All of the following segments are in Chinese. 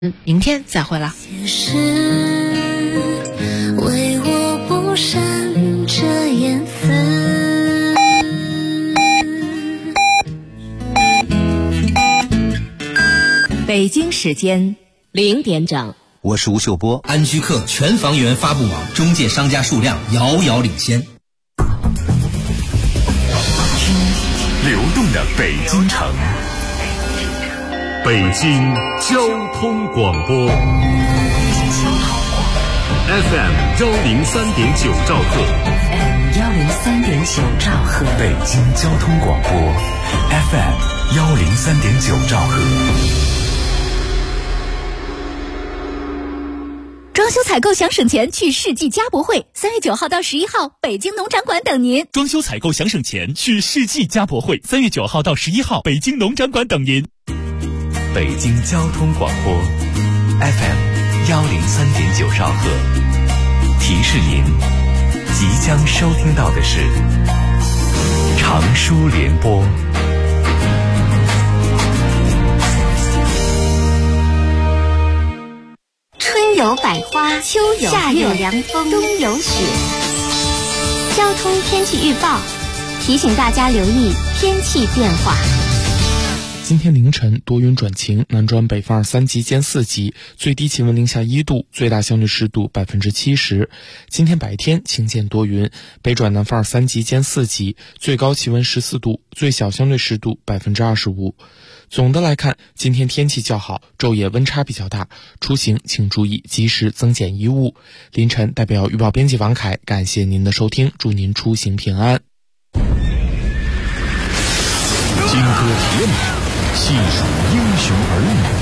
明天再会了。 是为我不闪着颜色。 北京时间0点整， 我是吴秀波。 安居客全房源发布网中介商家数量遥遥领先。 流动的北京城，北京交通广播 FM 103.9兆赫， 103.9兆赫， 北京交通广播 FM 103.9兆赫。 装修采购想省钱，去世纪家博会，3月9号到11号，北京农展馆等您。 装修采购想省钱，去世纪家博会，3月9号到11号，北京农展馆等您。 北京交通广播 FM 103.9兆赫，提示您即将收听到的是长舒联播。 春有百花，秋有夏有凉风，冬有雪。交通天气预报提醒大家留意天气变化。 今天凌晨多云转晴，南转北风2-3级兼4级，最低气温零下1度，最大相对湿度70%。今天白天晴间多云，北转南风2-3级兼4级，最高气温14度，最小相对湿度25%。总的来看，今天天气较好，昼夜温差比较大，出行请注意及时增减衣物。凌晨代表预报编辑王凯感谢您的收听，祝您出行平安。 金戈铁马，细数英雄儿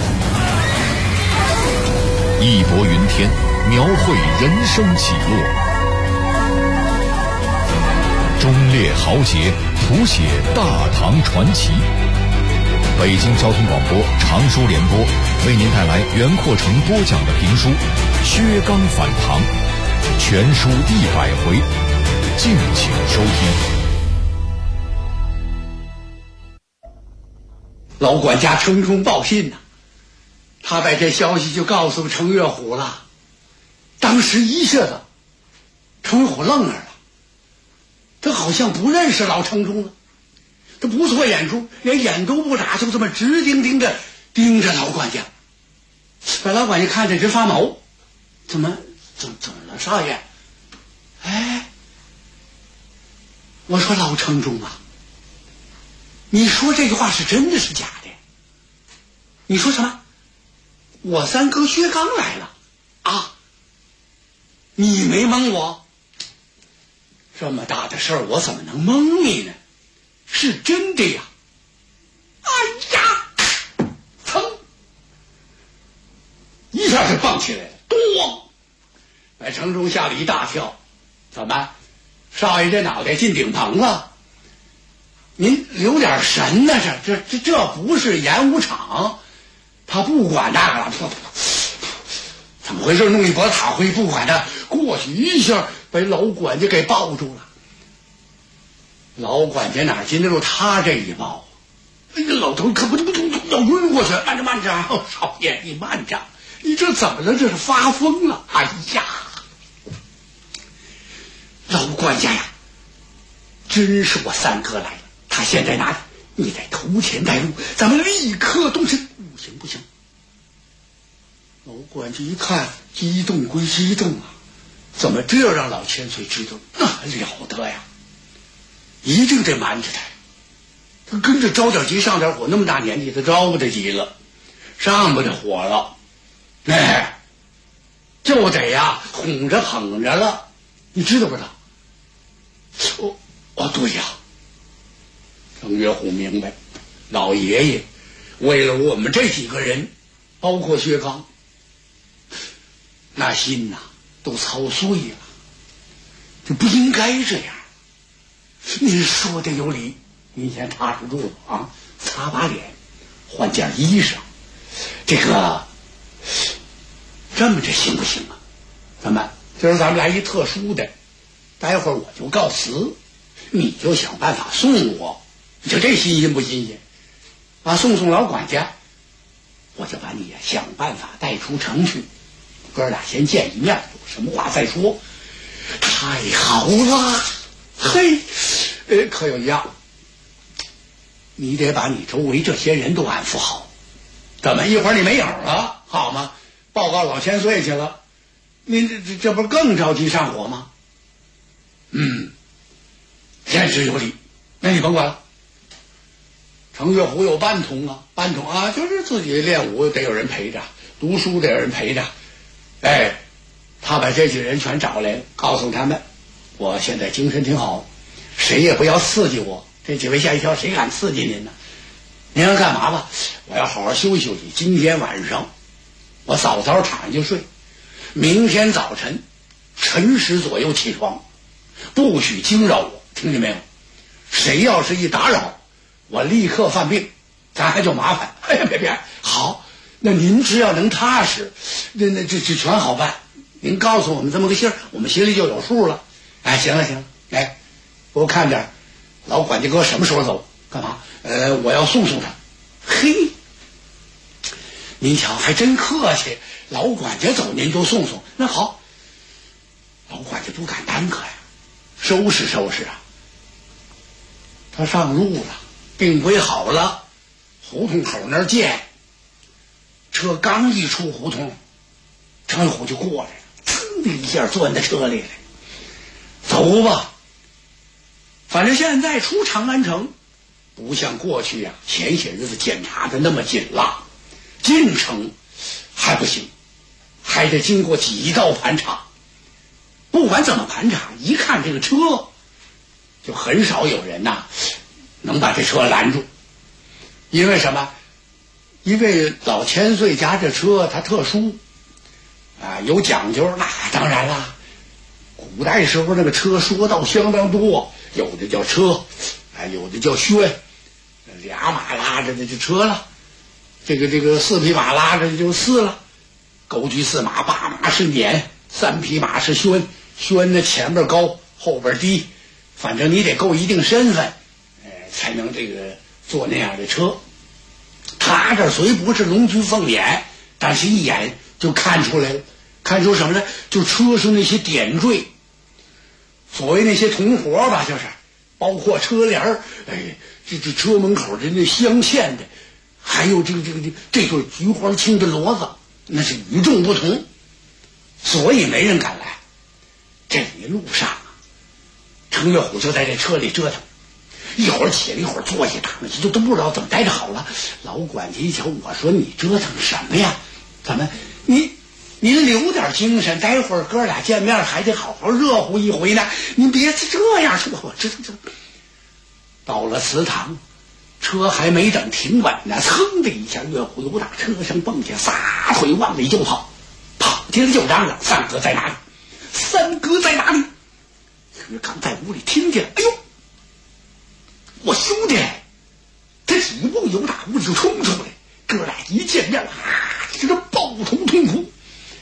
女，义薄云天，描绘人生起落，忠烈豪杰，谱写大唐传奇。北京交通广播长舒联播为您带来袁阔成播讲的评书《薛刚反唐》，全书100回，敬请收听。 老管家程冲报信他把这消息就告诉程月虎了。当时一下子程月虎愣那儿了，他好像不认识老程冲了，他不错眼珠，连眼都不眨，就这么直盯盯着盯着老管家。把老管家看着直发毛，怎么了少爷？哎，我说老程冲啊，你说这句话是真的是假的？你说什么？我三哥薛刚来了啊？你没蒙我？这么大的事儿，我怎么能蒙你呢？是真的呀！哎呀，噌，一下就蹦起来了，咣，把程冲吓了一大跳。怎么，少爷这脑袋进顶棚了？您留点神呢，这不是演武场，他不管那个了。怎么回事？弄一波塔灰，不管他，过去一下把老管家给抱住了。老管家哪经得住他这一抱？哎呀，老头可不要晕过去！慢着，少爷你慢着，你这怎么了？这是发疯了！哎呀，老管家呀，真是我三哥来了。他现在哪里？你得头前带路，咱们立刻动身。不行！老管家一看，激动归激动啊，怎么这让老千岁知道？那了得呀！一定得瞒着他。他跟着着点急上点火，那么大年纪，他着不得急了，上不得火了。哎，就得呀，哄着捧着了，你知道不知道？对呀。程月虎明白，老爷爷为了我们这几个人，包括薛刚，那心都操碎了，就不应该这样。你说的有理，您先踏实住啊，擦把脸，换件衣裳，这个这么着行不行啊？怎么今儿咱们来一特殊的，待会儿我就告辞，你就想办法送我。你说这新鲜不新鲜？送老管家， 我就把你想办法带出城去，哥俩先见一面，有什么话再说。太好了，嘿，可有一样，你得把你周围这些人都安抚好。怎么一会儿你没影了，好吗？报告老千岁去了，您这不更着急上火吗？言之有理，那你甭管了。程月虎有班童啊，就是自己练武得有人陪着，读书得有人陪着。他把这几人全找来，告诉他们，我现在精神挺好，谁也不要刺激我。这几位下一条，谁敢刺激您呢？您要干嘛吧？我要好好休息休息。今天晚上我早早躺下就睡，明天早晨辰时左右起床，不许惊扰我，听见没有？谁要是一打扰，我立刻犯病，咱还就麻烦。别，好，那您只要能踏实，那这全好办。您告诉我们这么个信儿，我们心里就有数了。行了，给我看点，老管家哥什么时候走？干嘛？我要送他。嘿，您瞧，还真客气。老管家走，您就送。那好，老管家不敢耽搁呀，收拾啊。他上路了，病归好了，胡同口那儿见。车刚一出胡同，程月虎就过来了，噌的一下钻在车里来。走吧，反正现在出长安城不像过去啊，前些日子检查的那么紧了，进城还不行，还得经过几道盘查。不管怎么盘查，一看这个车，就很少有人能把这车拦住。因为什么？因为老千岁家这车它特殊有讲究。那当然啦，古代时候那个车说道相当多，有的叫车，有的叫轩，2马拉着的就车了，这个4匹马拉着的就4了，勾举4马，8马是辇，3匹马是轩，轩的前边高后边低，反正你得够一定身份，才能坐那样的车。他这虽不是龙驹凤辇，但是一眼就看出来了，看出什么呢？就车上那些点缀，所谓那些铜活吧，就是包括车帘这车门口的那镶嵌的，还有这对菊花青的骡子，那是与众不同，所以没人敢来。这一路上程月虎就在这车里折腾，一会儿起来一会儿坐下躺下，都不知道怎么待着好了。老管家一瞧，我说你折腾什么呀？怎么您留点精神，待会儿哥俩见面还得好好热乎一回呢。您别这样说，我知道。到了祠堂，车还没等停稳呢，噌的一下，岳虎由打车上蹦下，撒腿往里就跑进来就嚷嚷：“三哥在哪里？三哥在哪里？”薛刚在屋里听见了，哎呦，我兄弟！他几步由打屋里就冲出来，哥俩一见面这个抱头痛哭。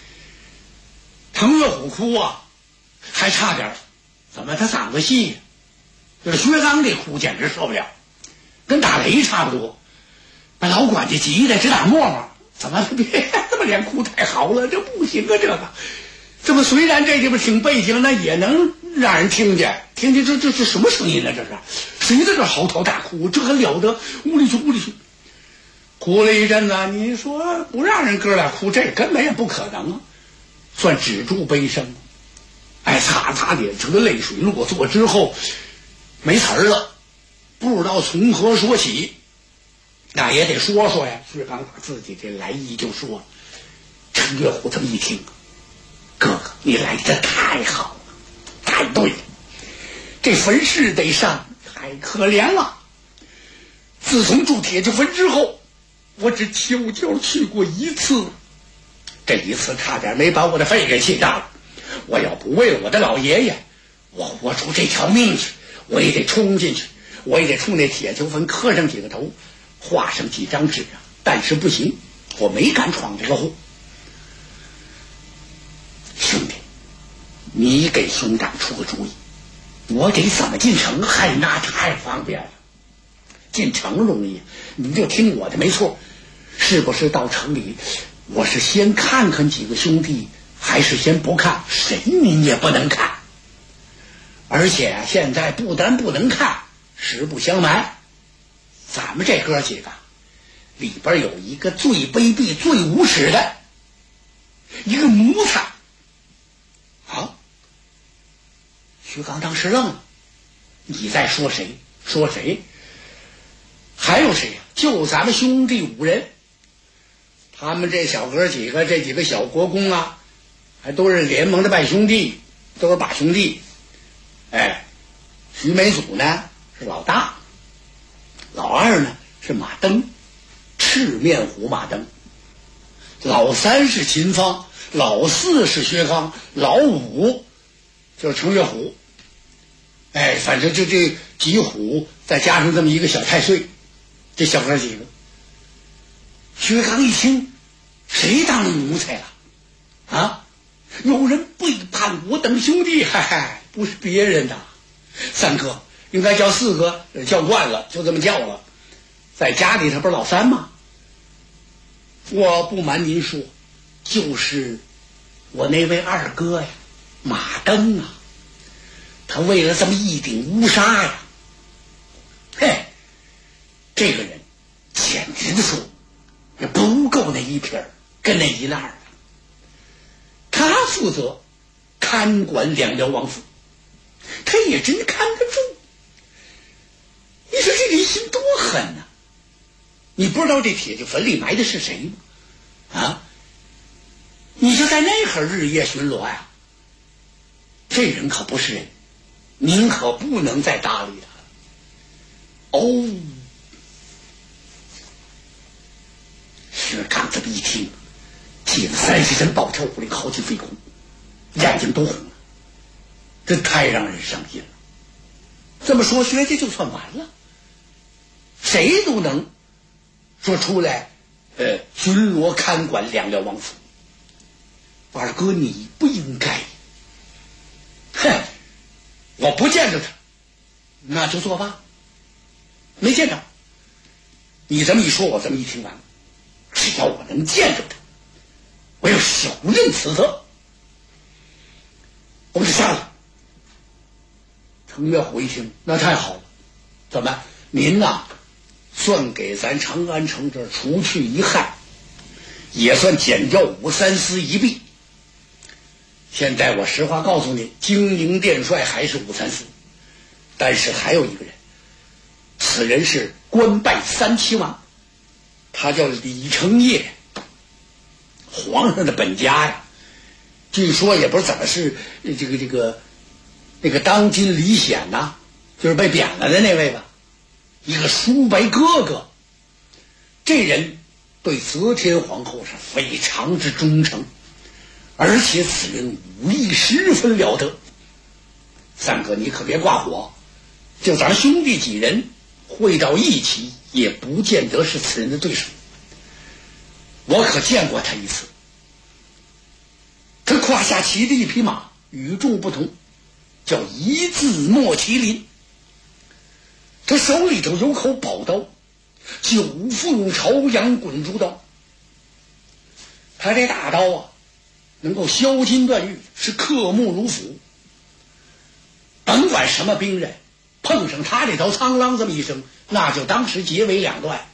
程月虎哭还差点，怎么他嗓子细？这薛刚这哭简直受不了，跟打雷差不多，把老管家急得直打沫沫。怎么别这么连哭太好了，这不行啊！这么虽然这地方挺背景，那也能让人听见这什么声音呢？这是谁在这嚎啕大哭？这还了得！屋里去，哭了一阵子。你说不让人哥俩哭，这根本也不可能啊！算止住悲声，擦脸上的泪水落座之后，没词儿了，不知道从何说起。那也得说说呀。薛刚把自己这来意就说。程月虎这么一听，哥哥你来的太好了，太对了，这坟是得上，太可怜了。自从住铁匠坟之后，我只悄悄去过一次，这一次差点没把我的肺给气炸了。我要不为了我的老爷爷，我活出这条命去，我也得冲进去，我也得冲那铁匠坟磕上几个头，画上几张纸但是不行，我没敢闯这个祸。兄弟，你给兄长出个主意，我得怎么进城？那太方便了，进城容易，你就听我的没错。 是不是到城里，我是先看看几个兄弟，还是先不看？谁您也不能看。而且现在不但不能看，实不相瞒，咱们这哥几个里边有一个最卑鄙、最无耻的一个奴才。好，徐刚当时愣了，你在说谁？说谁？还有谁呀？就咱们兄弟5人，他们这小哥几个，这几个小国公啊，还都是联盟的拜兄弟，都是把兄弟。徐美祖呢是老大，老二呢是马登，赤面虎马登，老三是秦芳，老四是薛刚，老5就是程月虎。反正就这几虎再加上这么一个小太岁，这小哥几个。薛刚一听，谁当了奴才了？啊，有人背叛我等兄弟，不是别人的，三哥应该叫4哥，叫惯了就这么叫了。在家里他不是老三吗？我不瞒您说，就是我那位二哥呀，马登啊，他为了这么一顶乌纱呀，这个人简直的说也不够那一撇跟那一烂的。他负责看管2辽王府，他也真看得住。你说这人心多狠呐！你不知道这铁匠坟里埋的是谁吗？啊，你就在那会儿日夜巡逻呀，这人可不是人，您可不能再搭理他。薛刚这么一听，气得30身暴跳武林，好几飞空，眼睛都红了，这太让人伤心了。这么说薛家就算完了，谁都能说出来巡逻看管2辽王府。二哥你不应该，我不见着他那就作罢，没见着。你这么一说，我这么一听完了，只要我能见着他，我要小任此责，我就杀了。程月虎一听，那太好了，怎么您呐算给咱长安城这儿除去一害，也算减掉武三思一弊。现在我实话告诉你，经营殿帅还是武三思，但是还有一个人，此人是官拜3齐王，他叫李承业，皇上的本家呀。据说也不是怎么是那个当今李显呐，就是被贬了的那位吧，一个叔伯哥哥。这人对则天皇后是非常之忠诚，而且此人武艺十分了得。三哥你可别挂火，就咱兄弟几人会到一起，也不见得是此人的对手。我可见过他一次，他胯下骑的一匹马与众不同，叫一字莫麒麟。他手里头有口宝刀，9凤朝阳滚珠刀。他这大刀啊，能够削金断玉，是刻木如斧。甭管什么兵刃，碰上他这刀，苍啷这么一声，那就当时截为2段。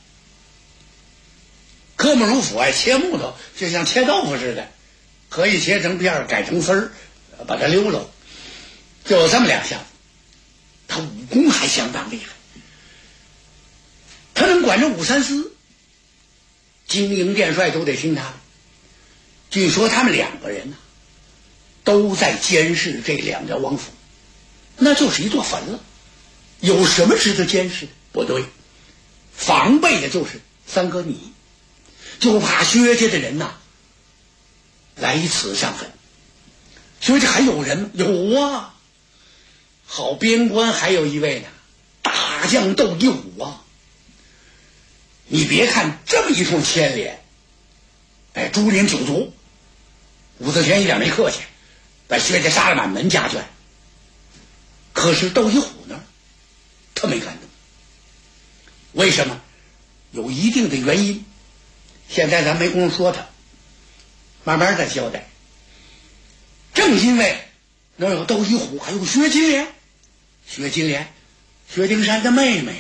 刻木如斧切木头就像切豆腐似的，可以切成片改成丝儿，把它溜溜，就这么2下子。他武功还相当厉害，他能管着武三思，经营殿帅都得听他的。据说他们2个人呢，都在监视这2辽王府，那就是一座坟了。有什么值得监视的？不对，防备的就是三哥你，就怕薛家的人呐来此上坟。薛家还有人吗？有啊，好边关还有一位呢，大将窦一虎啊。你别看这么一通牵连，株连9族，武则天一点没客气，把薛家杀了满门家眷。可是窦一虎呢，他没敢动。为什么？有一定的原因。 现在咱没工夫说他，慢慢再交代。正因为能有窦一虎，还有薛金莲，薛丁山的妹妹，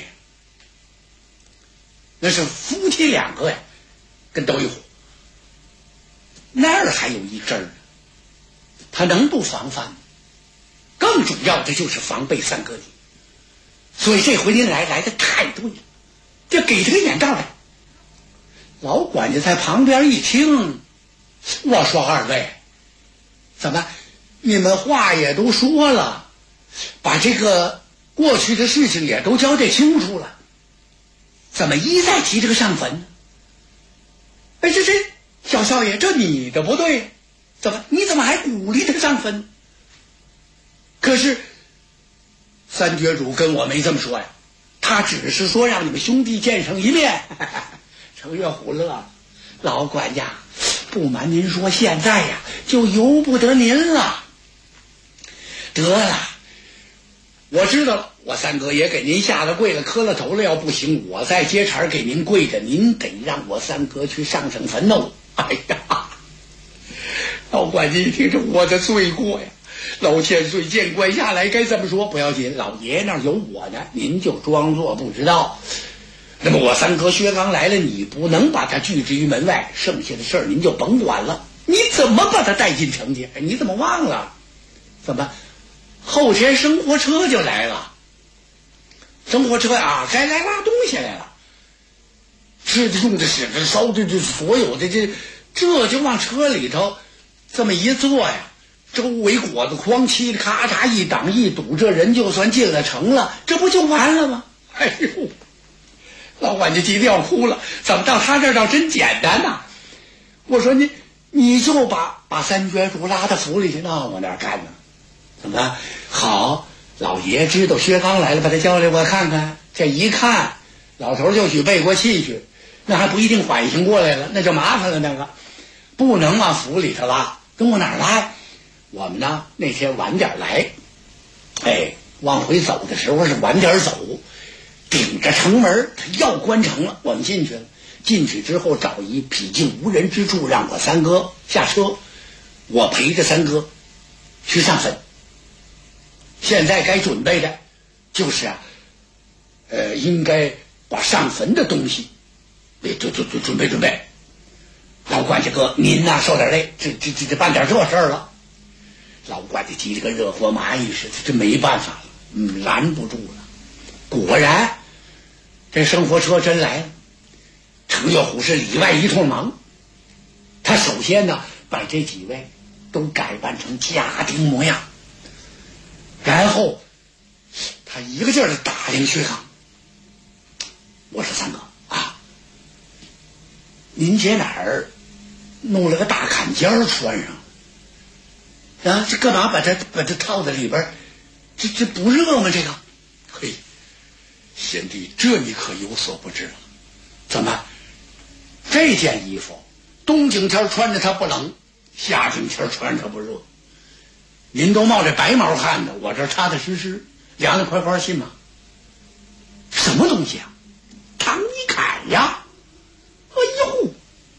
那是夫妻2个呀，跟窦一虎。那儿还有一阵儿，他能不防范吗？更主要的就是防备三哥你。所以这回您来的太对了，这给他个眼罩来。老管家在旁边一听，我说二位，怎么你们话也都说了，把这个过去的事情也都交代清楚了，怎么一再提这个上坟呢？哎，这小少爷，这你的不对，你怎么还鼓励他上坟？可是三绝主跟我没这么说呀，他只是说让你们兄弟见上一面。程月虎乐了，老管家，不瞒您说，现在呀就由不得您了。得了，我知道了，我三哥也给您下了跪了，磕了头了，要不行我再接茬给您跪着，您得让我三哥去上坟喽。哎呀，老管家一听这我的罪过呀，老千岁见官下来该这么说不要紧，老爷那儿有我呢，您就装作不知道。那么我三哥薛刚来了，你不能把他拒之于门外，剩下的事儿您就甭管了。你怎么把他带进城去？你怎么忘了？怎么后天生活车就来了？生活车啊，该来拉东西来了，吃的用的使的烧的所有的这就往车里头这么一坐呀，周围果子筐嘁哩咔嚓一挡一堵，这人就算进了城了，这不就完了吗？哎呦，老管家急得要哭了，怎么到他这儿倒真简单呐？我说你就把三绝主拉到府里去，那我哪干呢？怎么好？老爷知道薛刚来了，把他叫来我看看。这一看，老头就许背过气去，那还不一定缓醒过来了，那就麻烦了。那个不能往府里头拉，跟我哪儿拉？我们呢那天晚点来，哎，往回走的时候是晚点走，顶着城门，他要关城了，我们进去了。进去之后找一僻静无人之处，让我三哥下车，我陪着三哥去上坟。现在该准备的就是应该把上坟的东西准备。老管家哥，您呐受点累，这办点这事儿了。老管家急得跟热火蚂蚁似的，这没办法了，拦不住了。果然这生活车真来了，程月虎是里外一通忙。他首先呢把这几位都改扮成家丁模样，然后他一个劲儿的打听薛刚。我说三哥啊，您姐哪儿弄了个大坎肩穿上啊？这干嘛把它套在里边？这不热吗？这个，嘿，贤弟，这你可有所不知了。怎么这件衣服冬景天穿着它不冷，夏景天穿着它不热？您都冒着白毛汗的，我这踏踏实实，凉凉快快，信吗？什么东西啊？唐尼凯呀！哎呦，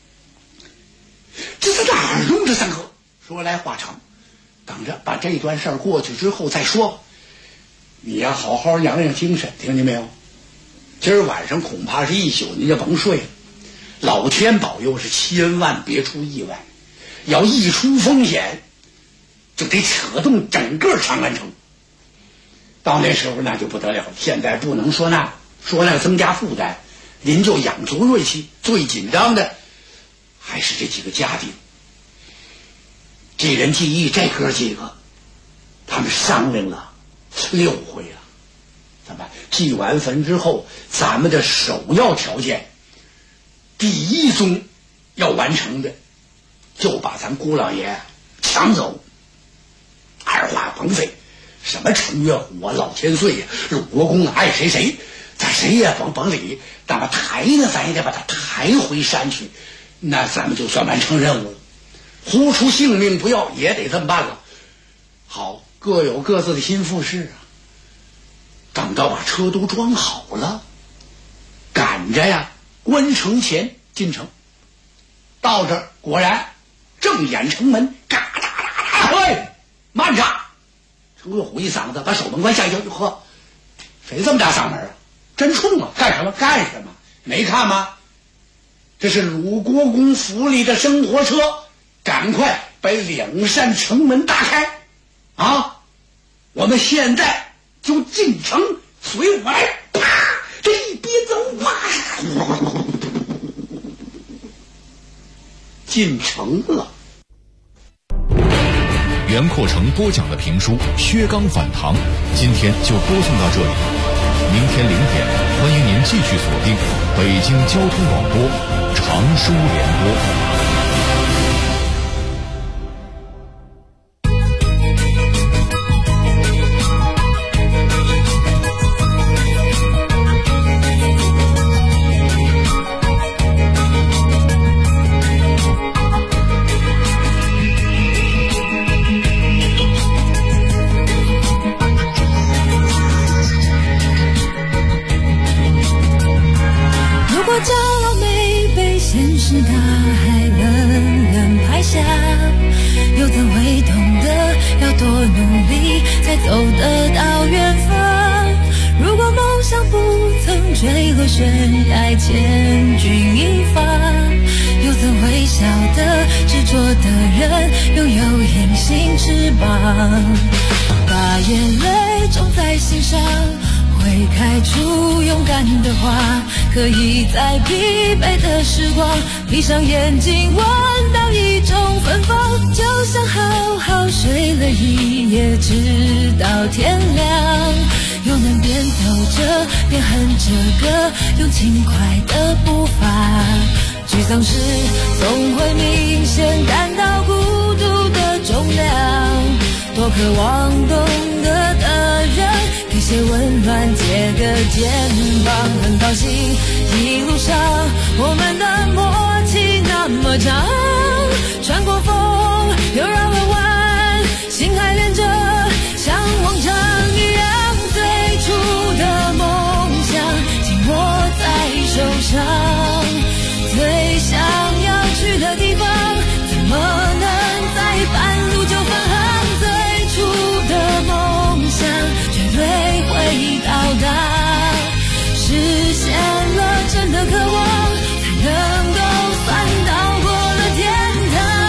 这在哪儿用的？三哥说来话长，等着把这段事儿过去之后再说。你呀，好好养养精神，听见没有？今儿晚上恐怕是一宿您就甭睡了。老天保佑是千万别出意外，要一出风险，就得扯动整个长安城。到那时候那就不得了，现在不能说那个增加负担，您就养足锐气。最紧张的还是这几个家丁，记人记忆，这哥几个他们商量了6回了。怎么祭完坟之后，咱们的首要条件，第一宗要完成的，就把咱姑老爷抢走。二话甭费，什么程月虎啊、老千岁呀、鲁国公啊，爱谁咱谁也甭理。那么抬呢，咱也得把他抬回山去，那咱们就算完成任务了。豁出性命不要也得这么办了。好，各有各自的心腹事啊。等到把车都装好了，赶着呀关城前进城。 到这儿果然正眼城门，嘎嘎嘎嘎，喂，慢着！程瑞虎一嗓子把守门官吓一跳，呵，谁这么大嗓门啊？真冲啊！干什么？干什么？没看吗？这是鲁国公府里的生活车，赶快把2扇城门打开啊！我们现在就进城，随我来！啪，这一憋走，哇，进城了。 袁阔成播讲的评书《薛刚反唐》，今天就播送到这里。明天0点，欢迎您继续锁定北京交通广播长书联播。 把眼泪种在心上，会开出勇敢的花，可以在疲惫的时光闭上眼睛闻到一种芬芳，就像好好睡了一夜直到天亮，又能边走着边哼着歌，用轻快的步伐，沮丧时总会明显感到孤独的重量，多渴望懂得的人给些温暖，借个肩膀，很高兴一路上我们的默契那么长，穿过风又绕了弯，心还连着像往常一样，最初的梦想紧握在手上，最想要去的地方怎么能在半路就返航，最初的梦想绝对会到达，实现了真的渴望，才能够算到过了天堂。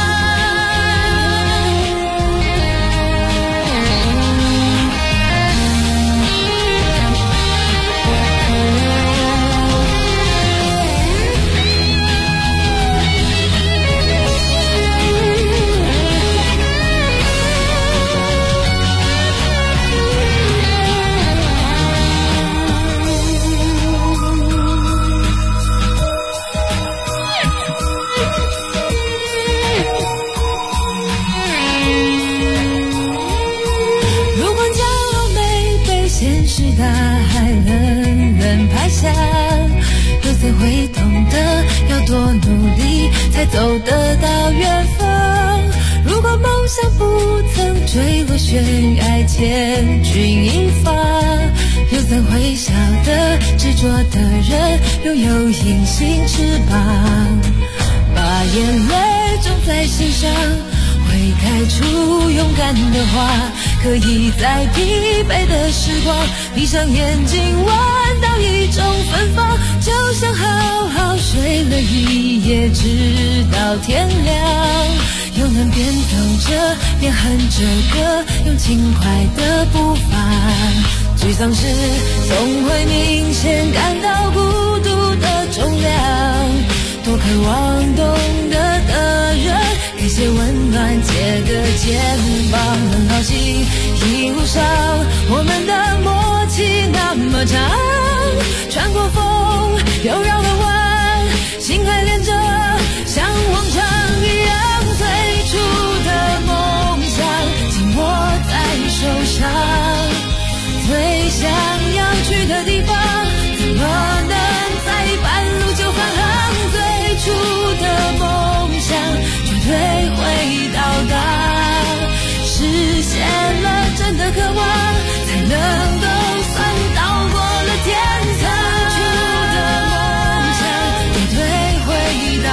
又怎会懂得要多努力才走得到远方，如果梦想不曾坠落悬崖千钧一发，又怎会晓得执着的人拥有隐形翅膀，把眼泪种在心上，会开出勇敢的花，可以在疲惫的时光闭上眼睛闻到一种芬芳，就像好好睡了一夜直到天亮，又能边走着边哼着歌，用轻快的步伐，沮丧时总会明显感到孤独的重量，多渴望懂得的人给些温暖，借个肩膀，很高兴一路上我们的默契那么长，穿过风又绕了弯，心还连着像往常一样，最初的梦想紧握在手上，最想要去的地方怎么能在半路就返航，最初的梦想绝对会到达，实现了真的渴望，才能够算到过了天堂，最初的梦想绝对会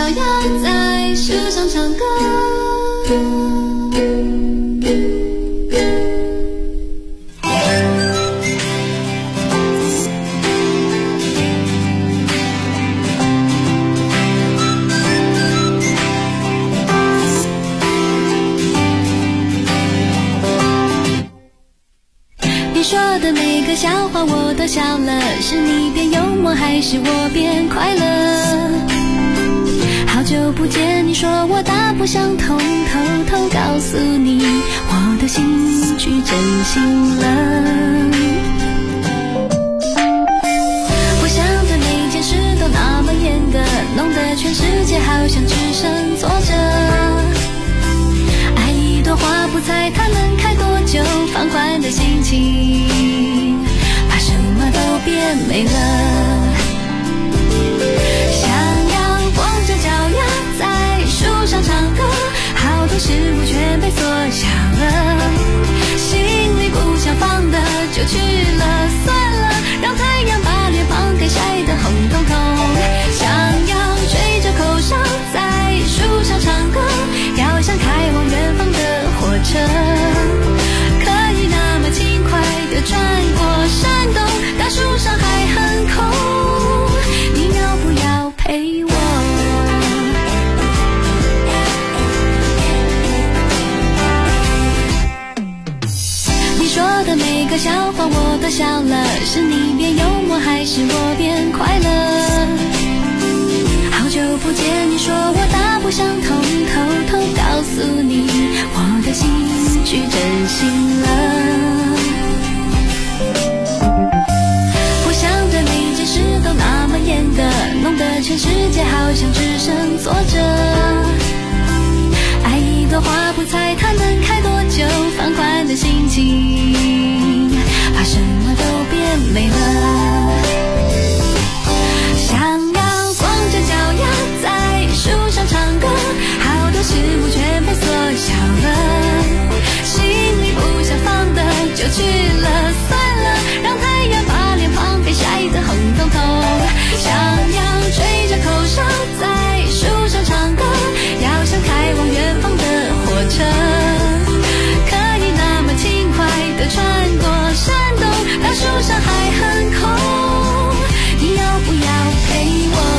鸭在树上唱歌。你说的每个笑话我都笑了，是你变幽默还是我变快乐？好久不见，你说我大不相同，偷偷告诉你我的心去真心了。我想的每件事都那么严格，弄得全世界好像只剩坐着。爱一朵花不猜它能开多久，放宽的心情把什么都变美了。想要光着脚丫在树上唱歌，好多事物全被缩小了，心里不想放的就去了，算了，让太阳把脸庞给晒得红彤彤。想要吹着口哨在树上唱歌，要像开往远方的火车，可以那么轻快地穿过山洞，大树上还很空，你要不要陪我？你说的每个笑话我都笑了，是你变幽默还是我变快乐？好久不见，你说我大不相同，偷偷告诉你我的心去真心了。我想的每件事都那么严格，弄得全世界好像只剩坐着。爱一朵花不猜它能开多久，放宽的心情把什么都变美了。想要光着脚丫在树上唱歌，好多事物全被缩小了，心里不想放的就去了，算了，让太阳把脸庞给晒得红彤彤。想要吹着口哨在树上唱歌，要像开往远方的火车，可以那么轻快地穿过山洞，大树上还很空，你要不要陪我？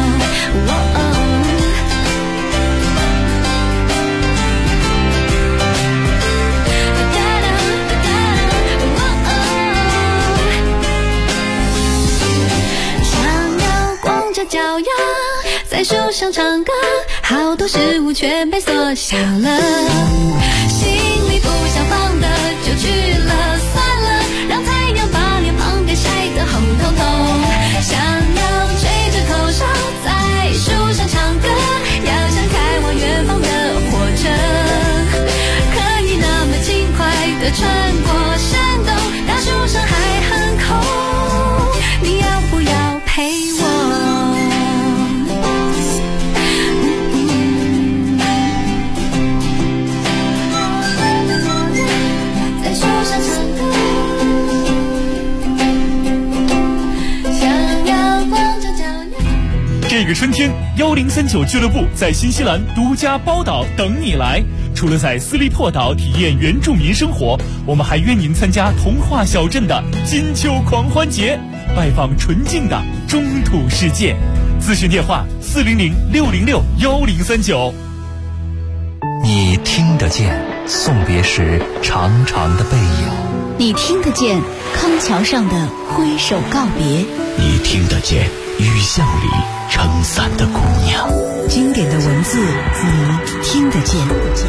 想要光着脚丫在树上唱歌，好多事物全被缩小了，心里不想放的就去了，算了，让太阳把脸庞给晒得红彤彤。想要吹着口哨在树上唱歌，要像开往远方的火车，可以那么轻快地穿过山洞，大树上还很空，你要不要陪我？在树上唱歌，想要光着脚丫。 这个春天，1039俱乐部在新西兰独家包岛等你来。除了在斯利珀岛体验原住民生活，我们还约您参加童话小镇的金秋狂欢节，拜访纯净的中土世界。咨询电话400-606-1039。 你听得见送别时长长的背影， 你听得见康桥上的挥手告别， 你听得见雨巷里撑伞的姑娘。 经典的文字，你听得见。